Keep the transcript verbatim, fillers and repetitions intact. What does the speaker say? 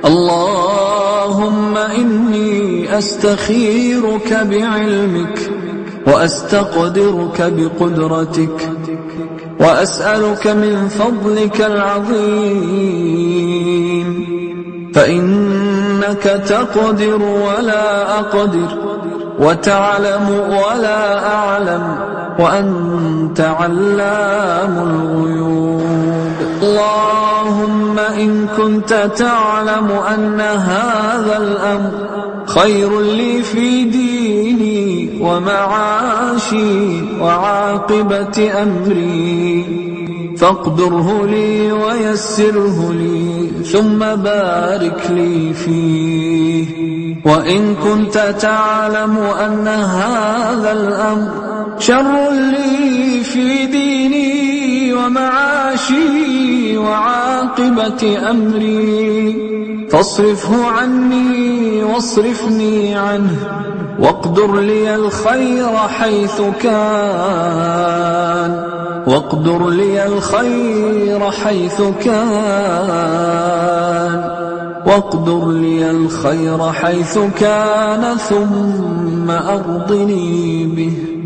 اللهم إني أستخيرك بعلمك وأستقدرك بقدرتك وأسألك من فضلك العظيم، فإنك تقدر ولا أقدر، وتعلم ولا أعلم، وأنت علام الغيوب. اللهم إن كنت تعلم أن هذا الأمر خير لي في ديني ومعاشي وعاقبة أمري فاقدره لي ويسره لي ثم بارك لي فيه، وإن كنت تعلم أن هذا الأمر شر لي في ديني ومعاشي وعاقبة أمري فاصرفه عني واصرفني عنه، واقدر لي الخير حيث كان واقدر لي الخير حيث كان واقدر لي الخير حيث كان ثم أرضني به.